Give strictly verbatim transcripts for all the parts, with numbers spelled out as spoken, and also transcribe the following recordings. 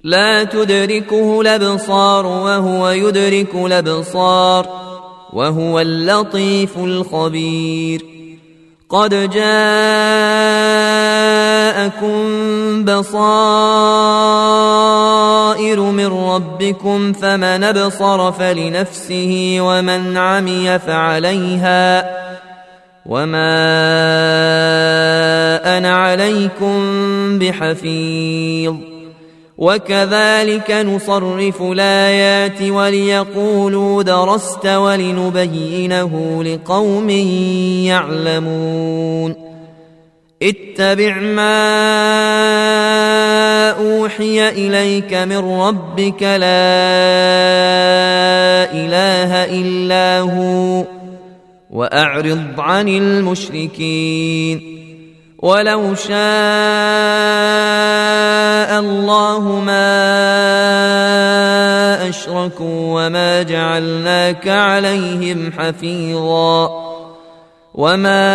لا تدركه الأبصار وهو يدرك الأبصار وهو اللطيف الخبير. قد جاءكم بصائر من ربكم فمن أبصر فلنفسه ومن عمي فعليها وما أنا عليكم بحفيظ. وكذلك نصرف الآيات وليقولوا درست ولنبينه لقوم يعلمون. اتبع ما أوحي إليك من ربك لا إله إلا هو وأعرض عن المشركين. ولو شاء الله ما أشركوا وما جعلناك عليهم حفيظا وما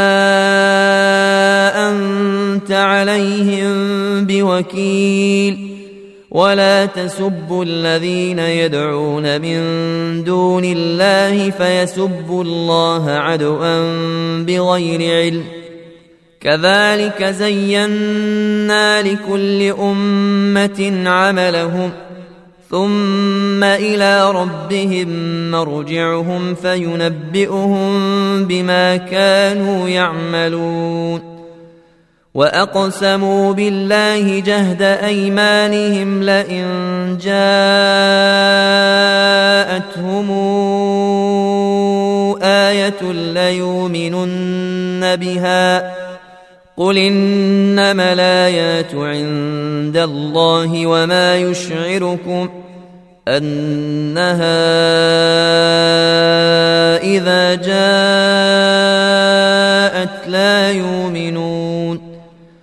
أنت عليهم بوكيل. ولا تسبوا الذين يدعون من دون الله فيسبوا الله عدوا بغير علم. كذلك زينا لكل أمة عملهم ثم إلى ربهم مرجعهم فينبئهم بما كانوا يعملون. وأقسموا بالله جهد أيمانهم لئن جاءتهم آية ليؤمنن بها قل إنما الآيات عند الله وما يشعركم أنها إذا جاءت لا يؤمنون.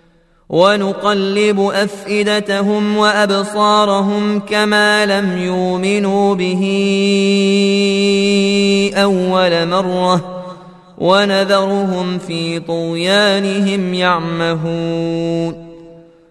ونقلب أفئدتهم وأبصارهم كما لم يؤمنوا به أول مرة ونذرهم في طغيانهم يعمهون.